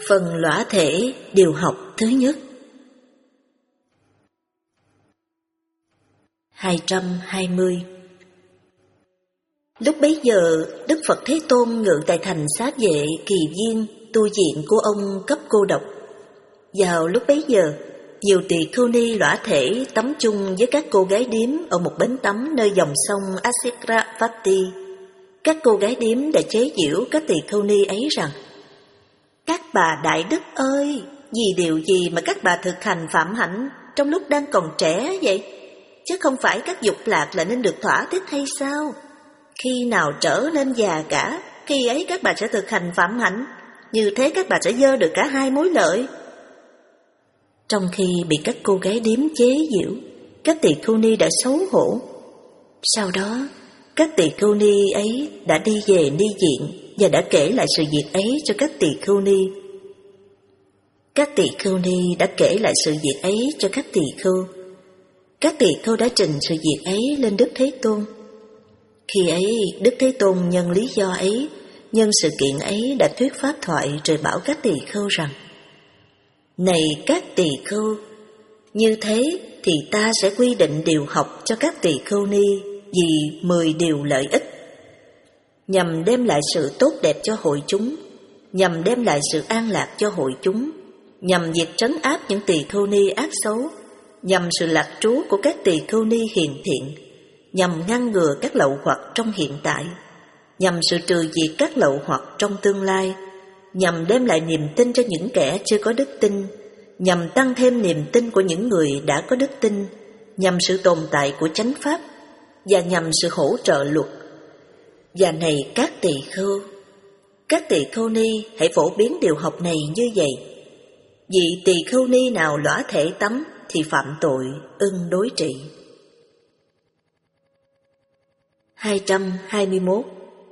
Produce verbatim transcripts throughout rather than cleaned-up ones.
Phần lõa thể điều học thứ nhất. hai trăm hai mươi. Lúc bấy giờ, Đức Phật Thế Tôn ngự tại thành Xá Vệ Kỳ Viên, tu viện của ông cấp cô độc. Vào lúc bấy giờ, nhiều tỳ khưu ni lõa thể tắm chung với các cô gái điếm ở một bến tắm nơi dòng sông Asiravati. Các cô gái điếm đã chế giễu các tỳ khưu ni ấy rằng: các bà đại đức ơi, vì điều gì mà các bà thực hành phạm hạnh trong lúc đang còn trẻ vậy? Chứ không phải các dục lạc là nên được thỏa thích hay sao? Khi nào trở nên già cả, khi ấy các bà sẽ thực hành phạm hạnh, như thế các bà sẽ dơ được cả hai mối lợi. Trong khi bị các cô gái điếm chế giễu, các tỳ khưu ni đã xấu hổ. Sau đó, các tỳ khưu ni ấy đã đi về ni viện và đã kể lại sự việc ấy cho các tỳ khưu ni. Các tỳ khưu ni đã kể lại sự việc ấy cho các tỳ khưu. Các tỳ khưu đã trình sự việc ấy lên Đức Thế Tôn. Khi ấy, Đức Thế Tôn nhân lý do ấy, nhân sự kiện ấy đã thuyết pháp thoại rồi bảo các tỳ khưu rằng: này các tỳ khưu, như thế thì ta sẽ quy định điều học cho các tỳ khưu ni vì mười điều lợi ích, nhằm đem lại sự tốt đẹp cho hội chúng, nhằm đem lại sự an lạc cho hội chúng, nhằm diệt trấn áp những tỳ khưu ni ác xấu, nhằm sự lạc trú của các tỳ khưu ni hiền thiện, nhằm ngăn ngừa các lậu hoặc trong hiện tại, nhằm sự trừ diệt các lậu hoặc trong tương lai, nhằm đem lại niềm tin cho những kẻ chưa có đức tin, nhằm tăng thêm niềm tin của những người đã có đức tin, nhằm sự tồn tại của chánh pháp, và nhằm sự hỗ trợ luật. Và này các tỳ khưu, các tỳ khưu ni hãy phổ biến điều học này như vậy. Vì tỳ khưu ni nào lõa thể tắm thì phạm tội ưng đối trị. hai trăm hai mươi mốt.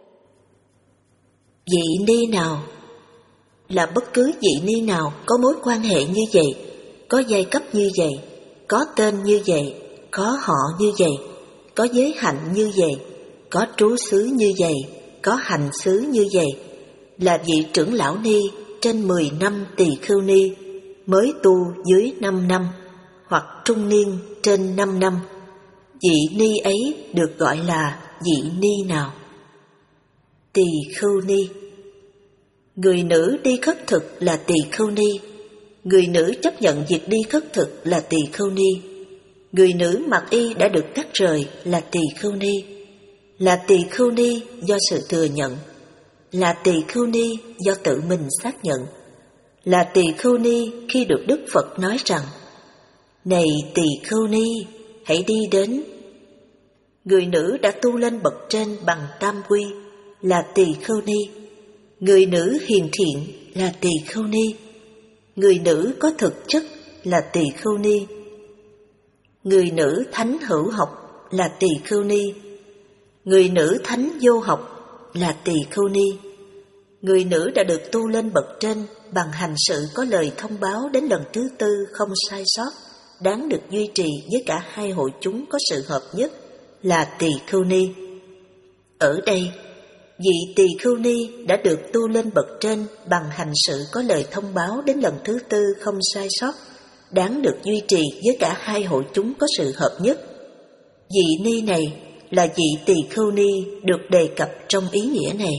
Vị ni nào là bất cứ vị ni nào có mối quan hệ như vậy, có giai cấp như vậy, có tên như vậy, có họ như vậy, có giới hạnh như vậy, có trú xứ như vậy, có hành xứ như vậy, là vị trưởng lão ni trên mười năm tỳ khưu ni, mới tu dưới năm năm, hoặc trung niên trên năm năm, vị ni ấy được gọi là vị ni nào? Tỳ khưu ni. Người nữ đi khất thực là tỳ khưu ni. Người nữ chấp nhận việc đi khất thực là tỳ khưu ni. Người nữ mặc y đã được cắt rời là tỳ khưu ni. Là tỳ khưu ni do sự thừa nhận. Là tỳ khưu ni do tự mình xác nhận. Là tỳ khưu ni khi được Đức Phật nói rằng: này tỳ khưu ni, hãy đi đến. Người nữ đã tu lên bậc trên bằng tam quy là tỳ khưu ni. Người nữ hiền thiện là tỳ khưu ni. Người nữ có thực chất là tỳ khưu ni. Người nữ thánh hữu học là tỳ khưu ni. Người nữ thánh vô học là tỳ khưu ni. Người nữ đã được tu lên bậc trên bằng hành sự có lời thông báo đến lần thứ tư không sai sót, đáng được duy trì với cả hai hội chúng có sự hợp nhất là tỳ khưu ni. Ở đây, vị tỳ khưu ni đã được tu lên bậc trên bằng hành sự có lời thông báo đến lần thứ tư không sai sót, đáng được duy trì với cả hai hội chúng có sự hợp nhất. Vị ni này là vị tỳ khưu ni được đề cập trong ý nghĩa này.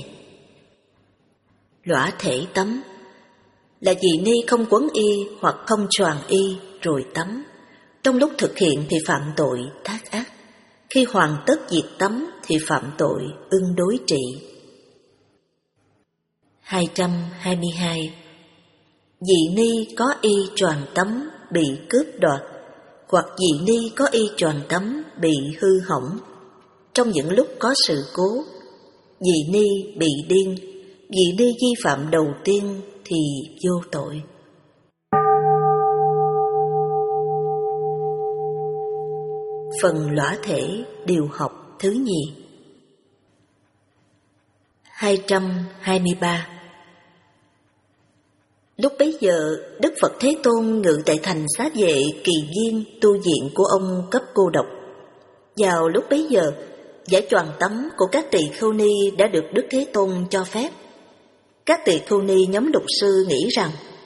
Lõa thể tắm là vị ni không quấn y hoặc không choàng y rồi tắm. Trong lúc thực hiện thì phạm tội thác ác, khi hoàn tất việc tắm thì phạm tội ưng đối trị. hai trăm hai mươi hai. Vị ni có y choàng tắm bị cướp đoạt, hoặc vị ni có y choàng tắm bị hư hỏng. Trong những lúc có sự cố, vị ni bị điên, vị ni vi phạm đầu tiên thì vô tội. Phần lõa thể điều học thứ nhì. hai trăm hai mươi ba. Lúc bấy giờ, Đức Phật Thế Tôn ngự tại thành Xá Vệ Kỳ Viên, tu viện của ông cấp cô độc. Vào lúc bấy giờ, giải choàng tắm của các tỳ khưu ni đã được Đức Thế Tôn cho phép. Các tỳ khưu ni nhóm lục sư nghĩ rằng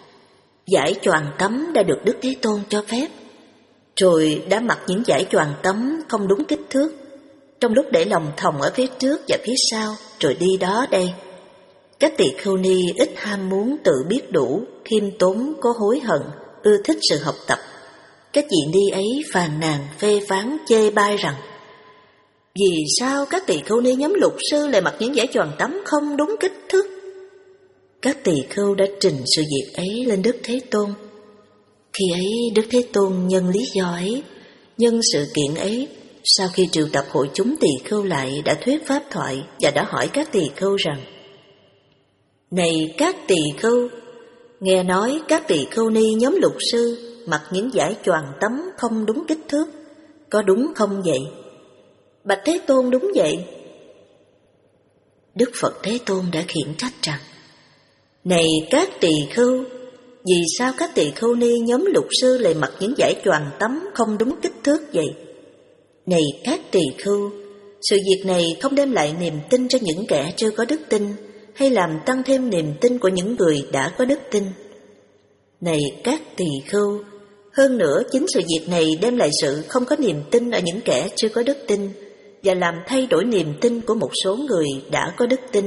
Giải choàng tắm đã được Đức Thế Tôn cho phép, rồi đã mặc những giải choàng tắm không đúng kích thước, trong lúc để lòng thòng ở phía trước và phía sau, rồi đi đó đây. Các tỳ khưu ni ít ham muốn tự biết đủ, khiêm tốn, có hối hận, ưa thích sự học tập. Các vị ni ấy phàn nàn, phê phán, chê bai rằng: vì sao các tỳ khưu ni nhóm lục sư lại mặc những giải choàng tắm không đúng kích thước? Các tỳ khưu đã trình sự việc ấy lên Đức Thế Tôn. Khi ấy Đức Thế Tôn nhân lý do ấy, nhân sự kiện ấy, sau khi triệu tập hội chúng tỳ khưu lại, đã thuyết pháp thoại và đã hỏi các tỳ khưu rằng: này các tỳ khưu, nghe nói các tỳ khưu ni nhóm lục sư mặc những giải choàng tắm không đúng kích thước, có đúng không vậy? Bạch Thế Tôn, đúng vậy. Đức Phật Thế Tôn đã khiển trách rằng: này các tỳ khưu, vì sao các tỳ khưu ni nhóm lục sư lại mặc những giải choàng tắm không đúng kích thước vậy? Này các tỳ khưu, sự việc này không đem lại niềm tin cho những kẻ chưa có đức tin, hay làm tăng thêm niềm tin của những người đã có đức tin. Này các tỳ khưu, hơn nữa chính sự việc này đem lại sự không có niềm tin ở những kẻ chưa có đức tin, và làm thay đổi niềm tin của một số người đã có đức tin.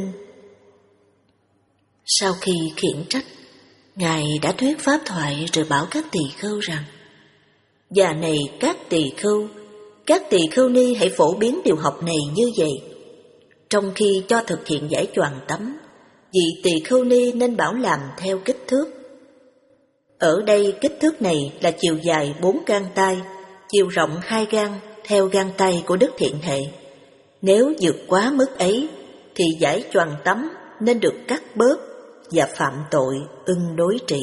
Sau khi khiển trách, Ngài đã thuyết pháp thoại rồi bảo các tỳ khưu rằng: và này các tỳ khưu, các tỳ khưu ni hãy phổ biến điều học này như vậy. Trong khi cho thực hiện giải choàng tắm, vị tỳ khưu ni nên bảo làm theo kích thước. Ở đây kích thước này là chiều dài bốn gang tay, chiều rộng hai gang theo gang tay của Đức Thiện Hệ. Nếu vượt quá mức ấy, thì giải choàng tắm nên được cắt bớt và phạm tội ưng đối trị.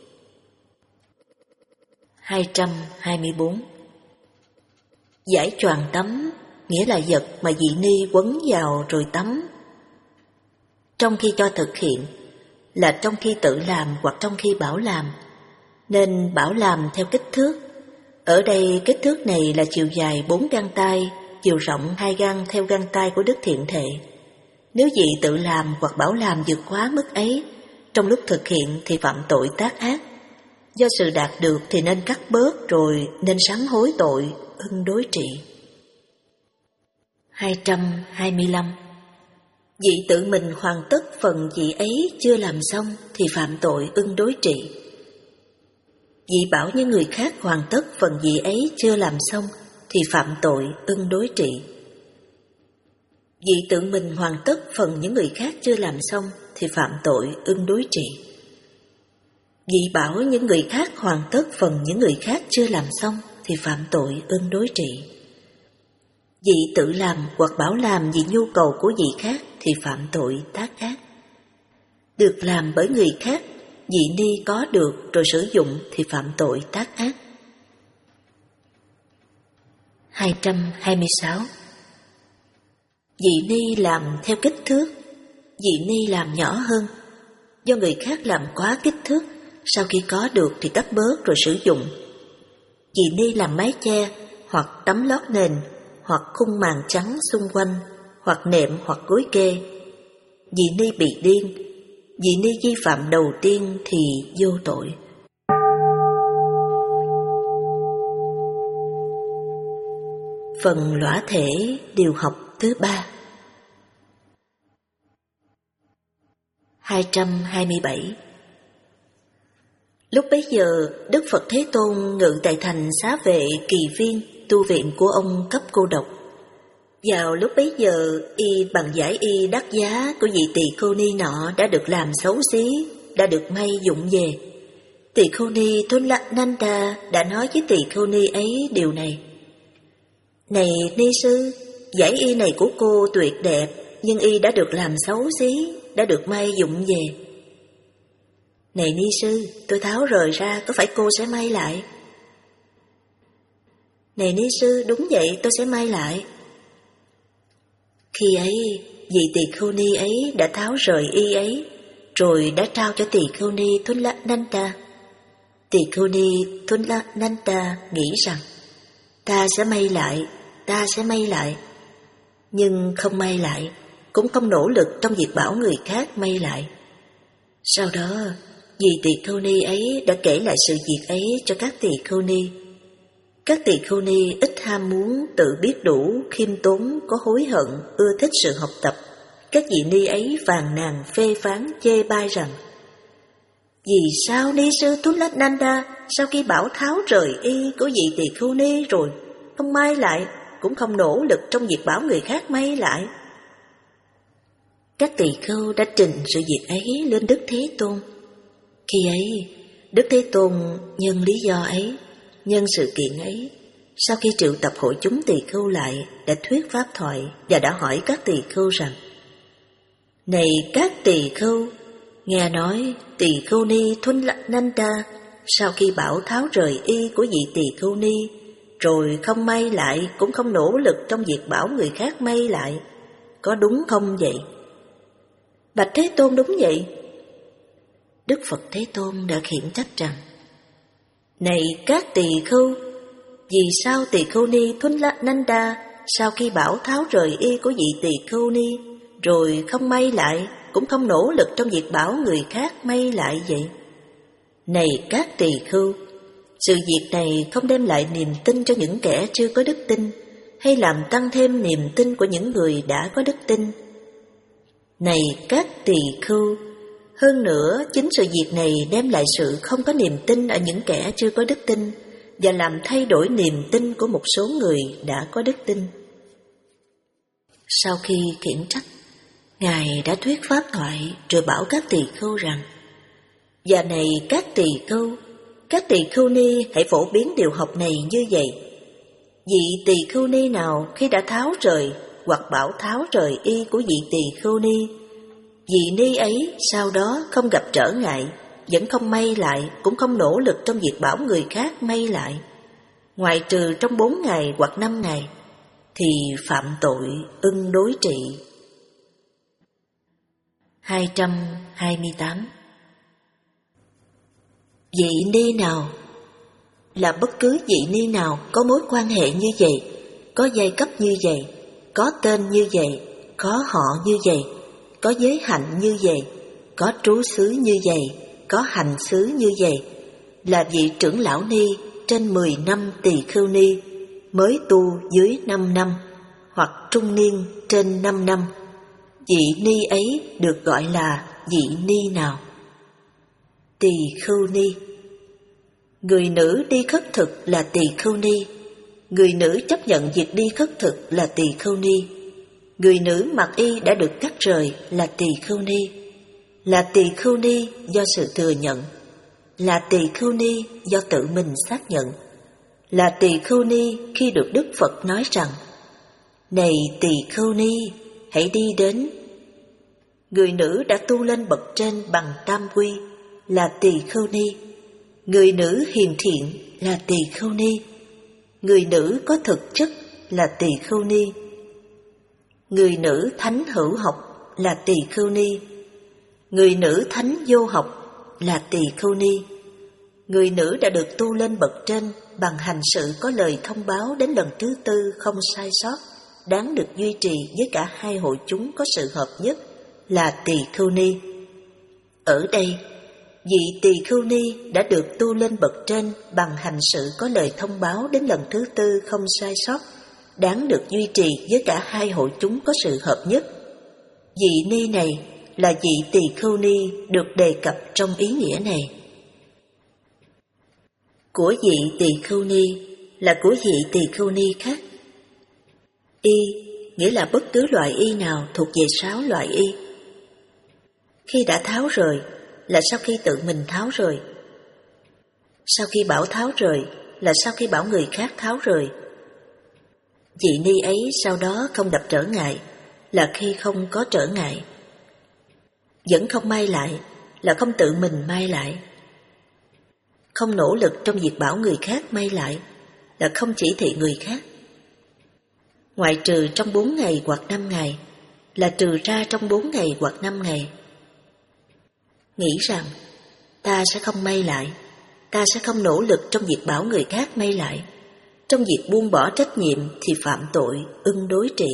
hai trăm hai mươi bốn. Giải choàng tắm nghĩa là vật mà vị ni quấn vào rồi tắm. Trong khi cho thực hiện là trong khi tự làm hoặc trong khi bảo làm, nên bảo làm theo kích thước. Ở đây kích thước này là chiều dài bốn gang tay, chiều rộng hai gang theo gang tay của Đức Thiện Thệ. Nếu vị tự làm hoặc bảo làm vượt quá mức ấy, trong lúc thực hiện thì phạm tội tác ác. Do sự đạt được thì nên cắt bớt, rồi nên sám hối tội, ưng đối trị. hai trăm hai mươi lăm. Vị tự mình hoàn tất phần vị ấy chưa làm xong thì phạm tội ưng đối trị. Vị bảo những người khác hoàn tất phần vị ấy chưa làm xong thì phạm tội ưng đối trị. Vị tự mình hoàn tất phần những người khác chưa làm xong thì phạm tội ưng đối trị. Vị bảo những người khác hoàn tất phần những người khác chưa làm xong thì phạm tội ưng đối trị. Vị tự làm hoặc bảo làm vì nhu cầu của vị khác thì phạm tội tác ác. Được làm bởi người khác, vị ni có được rồi sử dụng thì phạm tội tác ác. hai trăm hai mươi sáu. Vị ni làm theo kích thước, vị ni làm nhỏ hơn. Do người khác làm quá kích thước, sau khi có được thì cắt bớt rồi sử dụng. Vị ni làm mái che, hoặc tấm lót nền, hoặc khung màn trắng xung quanh, hoặc nệm hoặc gối kê. Vị ni bị điên, vị ni vi phạm đầu tiên thì vô tội. Phần lõa thể điều học thứ ba. hai trăm hai mươi bảy. Lúc bấy giờ, Đức Phật Thế Tôn ngự tại thành Xá Vệ Kỳ Viên, tu viện của ông Cấp Cô Độc. Vào lúc bấy giờ, y bằng giải y đắt giá của vị tỳ khưu ni nọ đã được làm xấu xí, đã được may dụng về. Tỳ khưu ni Thulananda đã nói với tỳ khưu ni ấy điều này: này ni sư, giải y này của cô tuyệt đẹp, nhưng y đã được làm xấu xí, đã được may dụng về. Này ni sư, tôi tháo rời ra, có phải cô sẽ may lại? Này ni sư, đúng vậy, tôi sẽ may lại. Khi ấy, vị tỳ khưu ni ấy đã tháo rời y ấy, rồi đã trao cho tỳ khưu ni Thulananda. Tỳ khưu ni Thulananda nghĩ rằng: ta sẽ may lại, ta sẽ may lại. Nhưng không may lại, cũng không nỗ lực trong việc bảo người khác may lại. Sau đó, Vì tỳ khưu ni ấy đã kể lại sự việc ấy cho các tỳ khưu ni. Các tỳ khưu ni ít ham muốn, tự biết đủ, khiêm tốn, có hối hận, ưa thích sự học tập. Các vị ni ấy phàn nàn phê phán chê bai rằng: vì sao ni sư Thulananda sau khi bảo tháo rời y của vị tỳ khưu ni rồi không may lại, cũng không nỗ lực trong việc bảo người khác may lại? Các tỳ khưu đã trình sự việc ấy lên Đức Thế Tôn. Khi ấy, Đức Thế Tôn nhân lý do ấy, nhân sự kiện ấy, sau khi triệu tập hội chúng tỳ khưu lại, đã thuyết pháp thoại và đã hỏi các tỳ khưu rằng: này các tỳ khưu, nghe nói tỳ khưu ni Thulananda sau khi bảo tháo rời y của vị tỳ khưu ni rồi không may lại, cũng không nỗ lực trong việc bảo người khác may lại, có đúng không vậy? Bạch Thế Tôn, đúng vậy. Đức Phật Thế Tôn đã khiển trách rằng: này các tỳ khưu, vì sao tỳ khưu ni Thulananda sau khi bảo tháo rời y của vị tỳ khưu ni rồi không may lại, cũng không nỗ lực trong việc bảo người khác may lại vậy? Này các tỳ khưu, sự việc này không đem lại niềm tin cho những kẻ chưa có đức tin, hay làm tăng thêm niềm tin của những người đã có đức tin. Này các tỳ khưu, hơn nữa chính sự việc này đem lại sự không có niềm tin ở những kẻ chưa có đức tin, và làm thay đổi niềm tin của một số người đã có đức tin. Sau khi khiển trách, Ngài đã thuyết pháp thoại rồi bảo các tỳ khưu rằng: và này các tỳ khưu, các tỳ khưu ni hãy phổ biến điều học này như vậy. Vị tỳ khưu ni nào khi đã tháo rời hoặc bảo tháo rời y của vị tỳ khưu ni, vị ni ấy sau đó không gặp trở ngại, vẫn không may lại, cũng không nỗ lực trong việc bảo người khác may lại, ngoại trừ trong bốn ngày hoặc năm ngày, thì phạm tội ưng đối trị. hai trăm hai mươi tám. Vị ni nào là bất cứ vị ni nào có mối quan hệ như vậy, có giai cấp như vậy, có tên như vậy, có họ như vậy, có giới hạnh như vậy, có trú xứ như vậy, có hành xứ như vậy, là vị trưởng lão ni trên mười năm tỳ khưu ni, mới tu dưới năm năm, hoặc trung niên trên năm năm, vị ni ấy được gọi là vị ni nào? Tỳ khưu ni. Người nữ đi khất thực là tỳ khưu ni. Người nữ chấp nhận việc đi khất thực là tỳ khưu ni. Người nữ mặc y đã được cắt rời là tỳ khưu ni. Là tỳ khưu ni do sự thừa nhận. Là tỳ khưu ni do tự mình xác nhận. Là tỳ khưu ni khi được Đức Phật nói rằng: này tỳ khưu ni, hãy đi đến. Người nữ đã tu lên bậc trên bằng tam quy là tỳ khưu ni. Người nữ hiền thiện là tỳ khưu ni. Người nữ có thực chất là tỳ khưu ni. Người nữ thánh hữu học là tỳ khưu ni. Người nữ thánh vô học là tỳ khưu ni. Người nữ đã được tu lên bậc trên bằng hành sự có lời thông báo đến lần thứ tư không sai sót, đáng được duy trì với cả hai hội chúng có sự hợp nhất là tỳ khưu ni. Ở đây, vị tỳ khưu ni đã được tu lên bậc trên bằng hành sự có lời thông báo đến lần thứ tư không sai sót, đáng được duy trì với cả hai hội chúng có sự hợp nhất. Vị ni này là vị tỳ khưu ni được đề cập trong ý nghĩa này. Của vị tỳ khưu ni là của vị tỳ khưu ni khác. Y nghĩa là bất cứ loại y nào thuộc về sáu loại y. Khi đã tháo rời là sau khi tự mình tháo rời. Sau khi bảo tháo rời là sau khi bảo người khác tháo rời. Vị ni ấy sau đó không gặp trở ngại là khi không có trở ngại. Vẫn không may lại là không tự mình may lại. Không nỗ lực trong việc bảo người khác may lại là không chỉ thị người khác. Ngoại trừ trong bốn ngày hoặc năm ngày là trừ ra trong bốn ngày hoặc năm ngày. Nghĩ rằng ta sẽ không may lại, ta sẽ không nỗ lực trong việc bảo người khác may lại, trong việc buông bỏ trách nhiệm thì phạm tội ưng đối trị.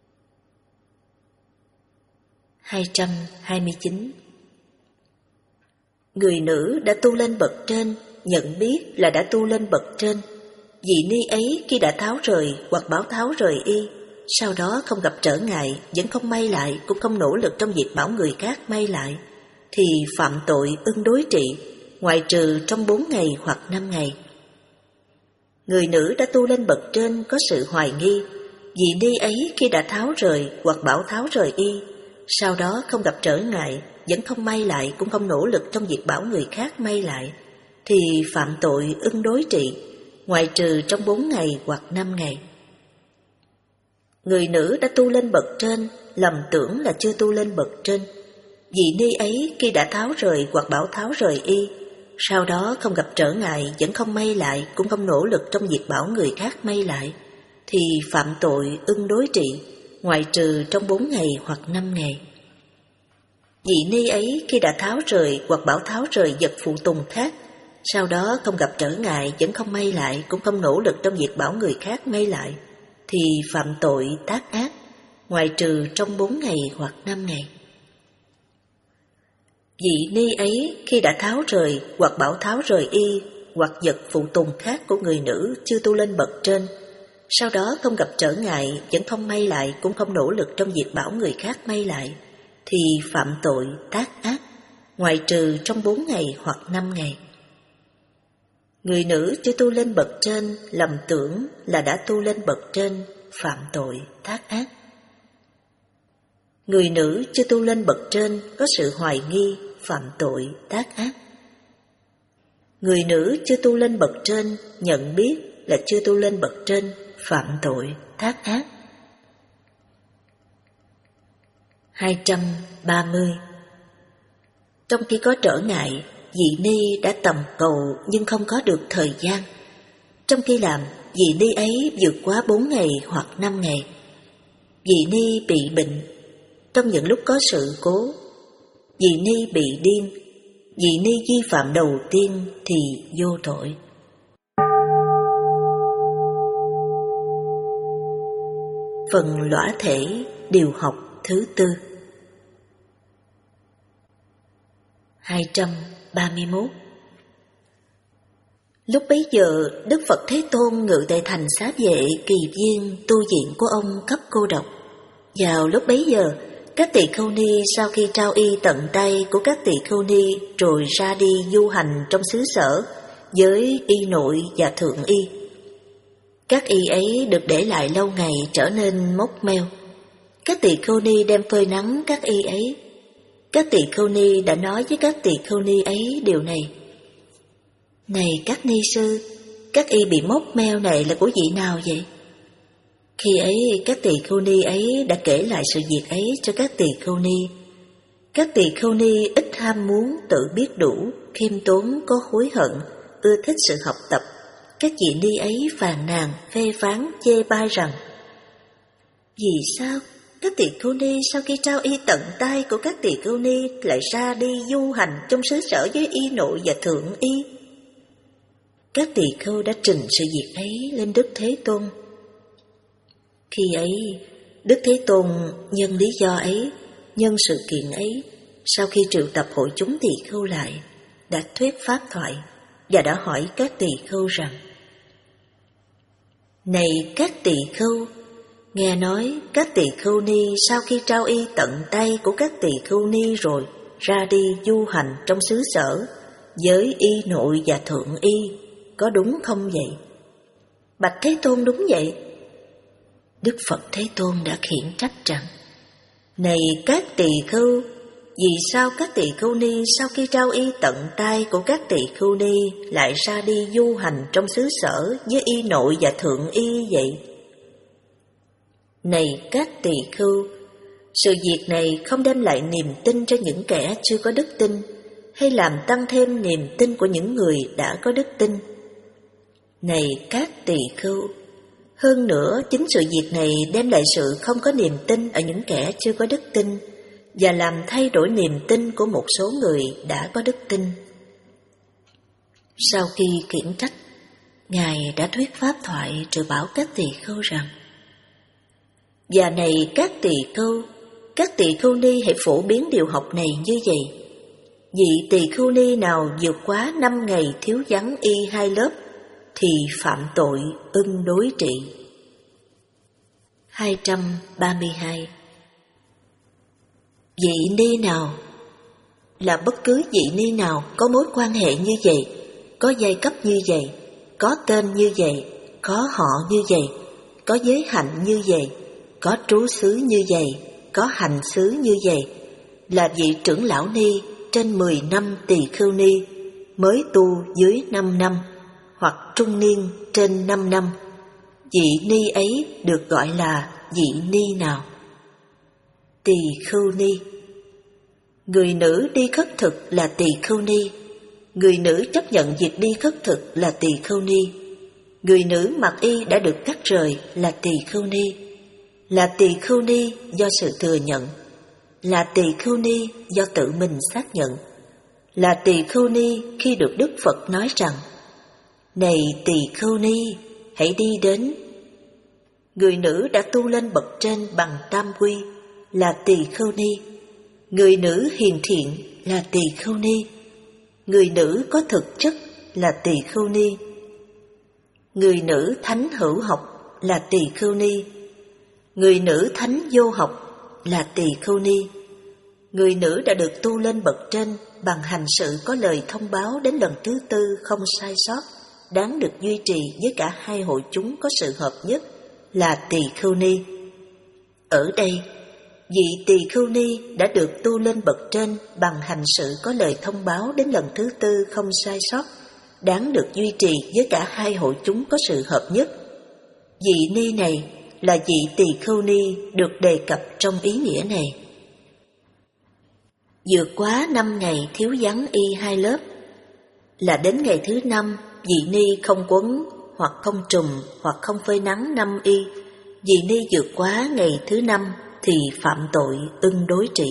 hai trăm hai mươi chín. Người nữ đã tu lên bậc trên, nhận biết là đã tu lên bậc trên. Vị ni ấy khi đã tháo rời hoặc bảo tháo rời y, sau đó không gặp trở ngại, vẫn không may lại, cũng không nỗ lực trong việc bảo người khác may lại, thì phạm tội ưng đối trị, ngoại trừ trong bốn ngày hoặc năm ngày. Người nữ đã tu lên bậc trên có sự hoài nghi, vị ni ấy khi đã tháo rời hoặc bảo tháo rời y, sau đó không gặp trở ngại, vẫn không may lại, cũng không nỗ lực trong việc bảo người khác may lại, thì phạm tội ưng đối trị, ngoại trừ trong bốn ngày hoặc năm ngày. Người nữ đã tu lên bậc trên, lầm tưởng là chưa tu lên bậc trên. Vị ni ấy khi đã tháo rời hoặc bảo tháo rời y, sau đó không gặp trở ngại, vẫn không may lại, cũng không nỗ lực trong việc bảo người khác may lại, thì phạm tội ưng đối trị, ngoại trừ trong bốn ngày hoặc năm ngày. Vị ni ấy khi đã tháo rời hoặc bảo tháo rời vật phụ tùng khác, sau đó không gặp trở ngại, vẫn không may lại, cũng không nỗ lực trong việc bảo người khác may lại, thì phạm tội tác ác, ngoại trừ trong bốn ngày hoặc năm ngày. Vị ni ấy khi đã tháo rời hoặc bảo tháo rời y hoặc vật phụ tùng khác của người nữ chưa tu lên bậc trên, sau đó không gặp trở ngại, vẫn không may lại, cũng không nỗ lực trong việc bảo người khác may lại, thì phạm tội tác ác, ngoại trừ trong bốn ngày hoặc năm ngày. Người nữ chưa tu lên bậc trên, lầm tưởng là đã tu lên bậc trên, phạm tội tác ác. Người nữ chưa tu lên bậc trên có sự hoài nghi, phạm tội tác ác. Người nữ chưa tu lên bậc trên, nhận biết là chưa tu lên bậc trên, phạm tội tác ác. hai trăm ba mươi. Trong khi có trở ngại, vị ni đã tầm cầu nhưng không có được thời gian. Trong khi làm, vị ni ấy vượt quá bốn ngày hoặc năm ngày. Vị ni bị bệnh. Trong những lúc có sự cố, vị ni bị điên. Vị ni vi phạm đầu tiên thì vô tội. Phần lõa thể điều học thứ tư. hai trăm ba mươi mốt. Lúc bấy giờ, Đức Phật Thế Tôn ngự tại thành Xá Vệ Kỳ Viên, tu viện của ông cấp cô độc. Vào lúc bấy giờ, các tỳ khưu ni sau khi trao y tận tay của các tỳ khưu ni rồi ra đi du hành trong xứ sở với y nội và thượng y. Các y ấy được để lại lâu ngày trở nên mốc meo. Các tỳ khưu ni đem phơi nắng các y ấy. Các tỳ khưu ni đã nói với các tỳ khưu ni ấy điều này: Này các ni sư, các y bị mốc meo này là của vị nào vậy? Khi ấy các tỳ khưu ni ấy đã kể lại sự việc ấy cho các tỳ khưu ni. Các tỳ khưu ni ít ham muốn, tự biết đủ, khiêm tốn, có hối hận, ưa thích sự học tập. Các vị ni ấy phàn nàn, phê phán, chê bai rằng: Vì sao các tỳ khưu ni sau khi trao y tận tay của các tỳ khưu ni lại ra đi du hành trong xứ sở với y nội và thượng y? Các tỳ khưu đã trình sự việc ấy lên Đức Thế Tôn. Khi ấy, Đức Thế Tôn nhân lý do ấy, nhân sự kiện ấy, sau khi triệu tập hội chúng tỳ khưu lại, đã thuyết pháp thoại và đã hỏi các tỳ khưu rằng: Này các tỳ khưu, nghe nói các tỳ khưu ni sau khi trao y tận tay của các tỳ khưu ni rồi ra đi du hành trong xứ sở với y nội và thượng y, có đúng không vậy? Bạch Thế Tôn, đúng vậy. Đức Phật Thế Tôn đã khiển trách rằng: Này các tỳ khưu, vì sao các tỳ khưu ni sau khi trao y tận tay của các tỳ khưu ni lại ra đi du hành trong xứ sở với y nội và thượng y vậy? Này các tỳ khưu, sự việc này không đem lại niềm tin cho những kẻ chưa có đức tin, hay làm tăng thêm niềm tin của những người đã có đức tin. Này các tỳ khưu, hơn nữa chính sự việc này đem lại sự không có niềm tin ở những kẻ chưa có đức tin và làm thay đổi niềm tin của một số người đã có đức tin. Sau khi khiển trách, Ngài đã thuyết pháp thoại rồi bảo các tỳ khưu rằng: Và này các tỳ khưu, các tỳ khưu ni hãy phổ biến điều học này như vậy. vị tỳ khưu ni nào vượt quá năm ngày thiếu vắng y hai lớp thì phạm tội ưng đối trị. hai trăm ba mươi hai. Vị ni nào là bất cứ vị ni nào có mối quan hệ như vậy, có giai cấp như vậy, có tên như vậy, có họ như vậy, có giới hạnh như vậy, có trú xứ như vậy, có hành xứ như vậy, là vị trưởng lão ni trên mười năm tỳ khưu ni, mới tu dưới năm năm, hoặc trung niên trên năm năm. Vị ni ấy được gọi là vị ni nào? Tỳ khưu ni. Người nữ đi khất thực là tỳ khưu ni. Người nữ chấp nhận việc đi khất thực là tỳ khưu ni. Người nữ mặc y đã được cắt rời là tỳ khưu ni. Là tỳ khưu ni do sự thừa nhận. Là tỳ khưu ni do tự mình xác nhận. Là tỳ khưu ni khi được Đức Phật nói rằng: này tỳ khưu ni, hãy đi đến. Người nữ đã tu lên bậc trên bằng tam quy là tỳ khưu ni. Người nữ hiền thiện là tỳ khưu ni. Người nữ có thực chất là tỳ khưu ni. Người nữ thánh hữu học là tỳ khưu ni. Người nữ thánh vô học là tỳ khưu ni. Người nữ đã được tu lên bậc trên bằng hành sự có lời thông báo đến lần thứ tư không sai sót, đáng được duy trì với cả hai hội chúng có sự hợp nhất là tỳ khưu ni. Ở đây, vị tỳ khưu ni đã được tu lên bậc trên bằng hành sự có lời thông báo đến lần thứ tư không sai sót, đáng được duy trì với cả hai hội chúng có sự hợp nhất. Vị ni này là vị tỳ khưu ni được đề cập trong ý nghĩa này. Vượt quá năm ngày thiếu vắng y hai lớp là đến ngày thứ năm, vị ni không quấn hoặc không trùm hoặc không phơi nắng năm y. Vị ni vượt quá ngày thứ năm thì phạm tội ưng đối trị.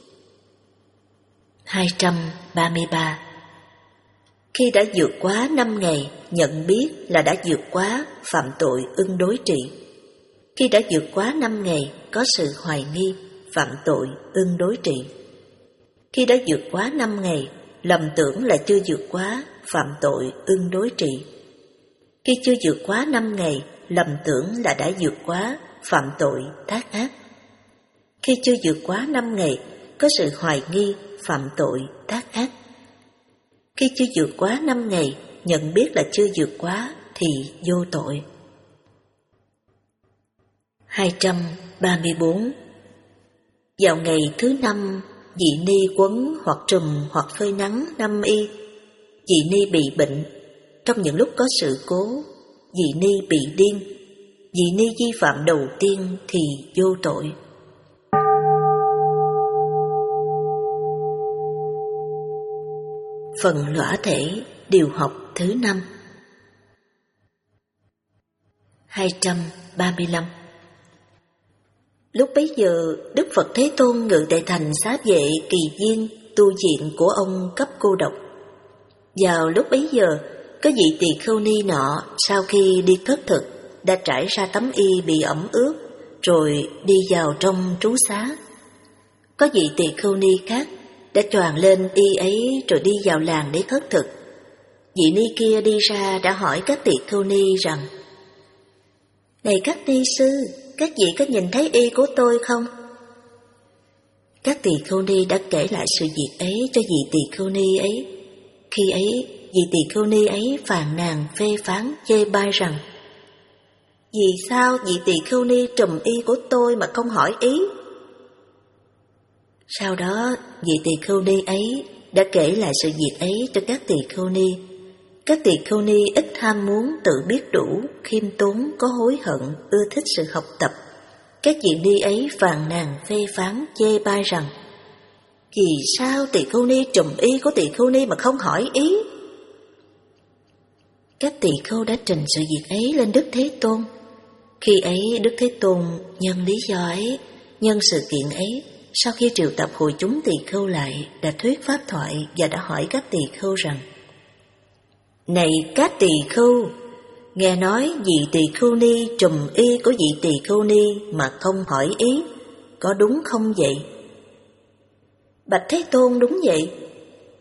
hai trăm ba mươi ba. Khi đã vượt quá năm ngày, nhận biết là đã vượt quá, phạm tội ưng đối trị. Khi đã vượt quá năm ngày, có sự hoài nghi, phạm tội ưng đối trị. Khi đã vượt quá năm ngày, lầm tưởng là chưa vượt quá, phạm tội ưng đối trị. Khi chưa vượt quá năm ngày, lầm tưởng là đã vượt quá, phạm tội tác ác. Khi chưa vượt quá năm ngày, có sự hoài nghi, phạm tội tác ác. Khi chưa vượt quá năm ngày, nhận biết là chưa vượt quá thì vô tội. hai trăm ba mươi bốn. Vào ngày thứ năm, vị ni quấn hoặc trùm hoặc phơi nắng năm y. Vị ni bị bệnh. Trong những lúc có sự cố, vị ni bị điên. Vị ni vi phạm đầu tiên thì vô tội. Phần lõa thể điều học thứ năm. hai trăm ba mươi lăm. Lúc bấy giờ, Đức Phật Thế Tôn ngự tại thành Xá Vệ Kỳ Viên, tu viện của ông Cấp Cô Độc. Vào lúc bấy giờ, có vị tỳ khưu ni nọ sau khi đi khất thực đã trải ra tấm y bị ẩm ướt, rồi đi vào trong trú xá. Có vị tỳ khưu ni khác đã choàng lên y ấy rồi đi vào làng để khất thực. Vị ni kia đi ra đã hỏi các tỳ khưu ni rằng: này các ni sư, các vị có nhìn thấy y của tôi không? Các tỳ khưu ni đã kể lại sự việc ấy cho vị tỳ khưu ni ấy. Khi ấy, vị tỳ khưu ni ấy phàn nàn phê phán chê bai rằng: vì sao vị tỳ khưu ni trùm y của tôi mà không hỏi ý? Sau đó, vị tỳ khưu ni ấy đã kể lại sự việc ấy cho các tỳ khưu ni. Các tỳ khưu ni ít ham muốn tự biết đủ, khiêm tốn, có hối hận, ưa thích sự học tập. Các vị ni ấy phàn nàn phê phán chê bai rằng: vì sao tỳ khưu ni trùm y của tỳ khưu ni mà không hỏi ý? Các tỳ khưu đã trình sự việc ấy lên Đức Thế Tôn. Khi ấy Đức Thế Tôn nhân lý do ấy, nhân sự kiện ấy, sau khi triệu tập hội chúng tỳ khưu lại, đã thuyết pháp thoại và đã hỏi các tỳ khưu rằng: này các tỳ khưu, nghe nói vị tỳ khưu ni trùm y của vị tỳ khưu ni mà không hỏi ý, có đúng không vậy? Bạch Thế Tôn, đúng vậy.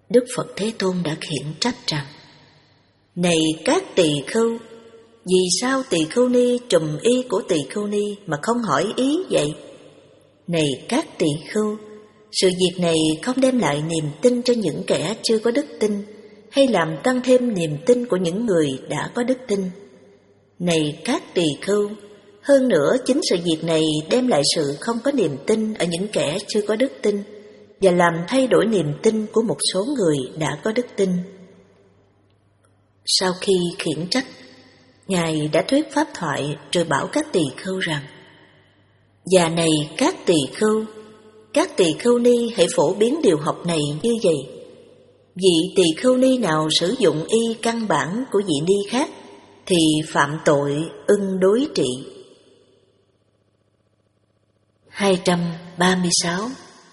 Đức Phật Thế Tôn đã khiển trách rằng: Này các tỳ khưu, vì sao tỳ khưu ni trùm y của tỳ khưu ni mà không hỏi ý vậy? Này các tỳ khưu, sự việc này không đem lại niềm tin cho những kẻ chưa có đức tin, hay làm tăng thêm niềm tin của những người đã có đức tin. Này các tỳ khưu, hơn nữa chính sự việc này đem lại sự không có niềm tin ở những kẻ chưa có đức tin, và làm thay đổi niềm tin của một số người đã có đức tin. Sau khi khiển trách, Ngài đã thuyết pháp thoại rồi bảo các tỳ khưu rằng: Và này các tỳ khưu, các tỳ khưu ni hãy phổ biến điều học này như vậy. Vị tỳ khưu ni nào sử dụng y căn bản của vị ni khác thì phạm tội ưng đối trị. hai trăm ba mươi sáu.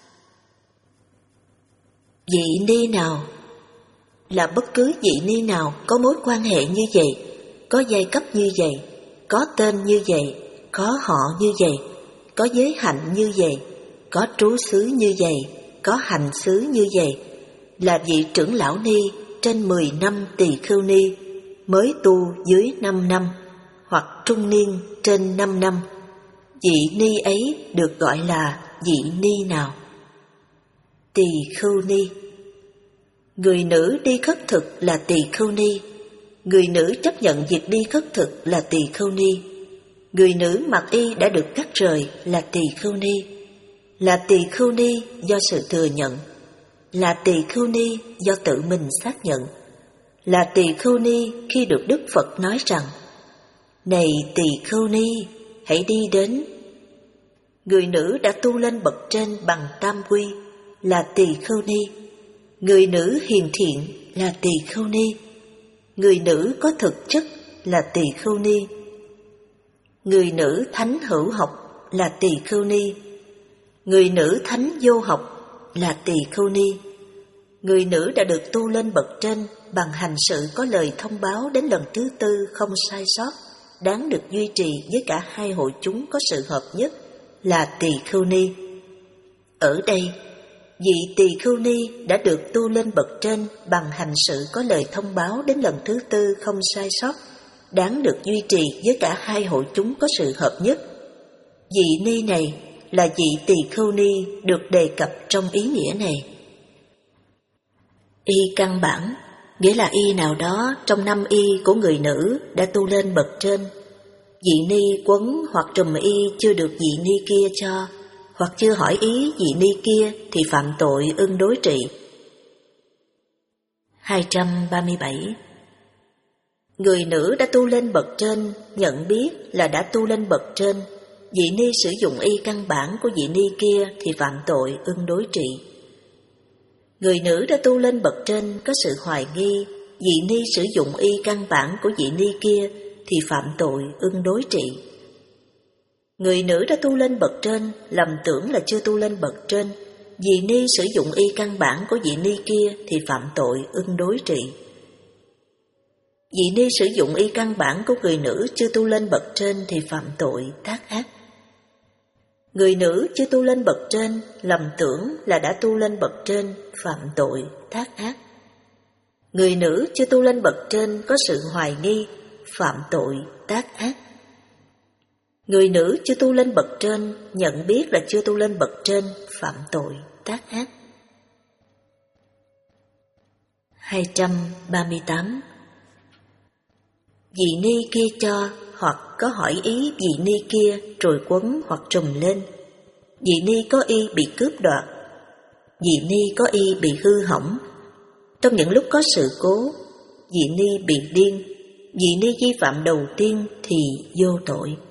Vị ni nào là bất cứ vị ni nào có mối quan hệ như vậy, có giai cấp như vậy, có tên như vậy, có họ như vậy, có giới hạnh như vậy, có trú xứ như vậy, có hành xứ như vậy, là vị trưởng lão ni trên mười năm tỳ khưu ni, mới tu dưới năm năm, hoặc trung niên trên năm năm, vị ni ấy được gọi là vị ni nào? Tỳ khưu ni. Người nữ đi khất thực là tỳ khưu ni. Người nữ chấp nhận việc đi khất thực là tỳ khưu ni. Người nữ mặc y đã được cắt rời là tỳ khưu ni. Là tỳ khưu ni do sự thừa nhận. Là tỳ khưu ni do tự mình xác nhận. Là tỳ khưu ni khi được Đức Phật nói rằng: Này tỳ khưu ni, hãy đi đến. Người nữ đã tu lên bậc trên bằng tam quy là tỳ khưu ni. Người nữ hiền thiện là tỳ khưu ni. Người nữ có thực chất là tỳ khưu ni. Người nữ thánh hữu học là tỳ khưu ni. Người nữ thánh vô học là tỳ khưu ni. Người nữ đã được tu lên bậc trên bằng hành sự có lời thông báo đến lần thứ tư không sai sót, đáng được duy trì với cả hai hội chúng có sự hợp nhất là tỳ khưu ni. Ở đây, vị tỳ khưu ni đã được tu lên bậc trên bằng hành sự có lời thông báo đến lần thứ tư không sai sót, đáng được duy trì với cả hai hội chúng có sự hợp nhất. Vị ni này là vị tỳ khưu ni được đề cập trong ý nghĩa này. Y căn bản nghĩa là y nào đó trong năm y của người nữ đã tu lên bậc trên. Vị ni quấn hoặc trùm y chưa được vị ni kia cho, hoặc chưa hỏi ý vị ni kia thì phạm tội ưng đối trị. hai trăm ba mươi bảy. Người nữ đã tu lên bậc trên, nhận biết là đã tu lên bậc trên, vị ni sử dụng y căn bản của vị ni kia thì phạm tội ưng đối trị. Người nữ đã tu lên bậc trên có sự hoài nghi, vị ni sử dụng y căn bản của vị ni kia thì phạm tội ưng đối trị. Người nữ đã tu lên bậc trên, lầm tưởng là chưa tu lên bậc trên, vị ni sử dụng y căn bản của vị ni kia thì phạm tội ưng đối trị. Vị ni sử dụng y căn bản của người nữ chưa tu lên bậc trên thì phạm tội tác ác. Người nữ chưa tu lên bậc trên, lầm tưởng là đã tu lên bậc trên, phạm tội tác ác. Người nữ chưa tu lên bậc trên có sự hoài nghi, phạm tội tác ác. Người nữ chưa tu lên bậc trên, nhận biết là chưa tu lên bậc trên, phạm tội tác ác. hai trăm ba mươi tám. Vị ni kia cho hoặc có hỏi ý vị ni kia rồi quấn hoặc trùm lên. Vị ni có y bị cướp đoạt. Vị ni có y bị hư hỏng. Trong những lúc có sự cố, vị ni bị điên. Vị ni vi phạm đầu tiên thì vô tội.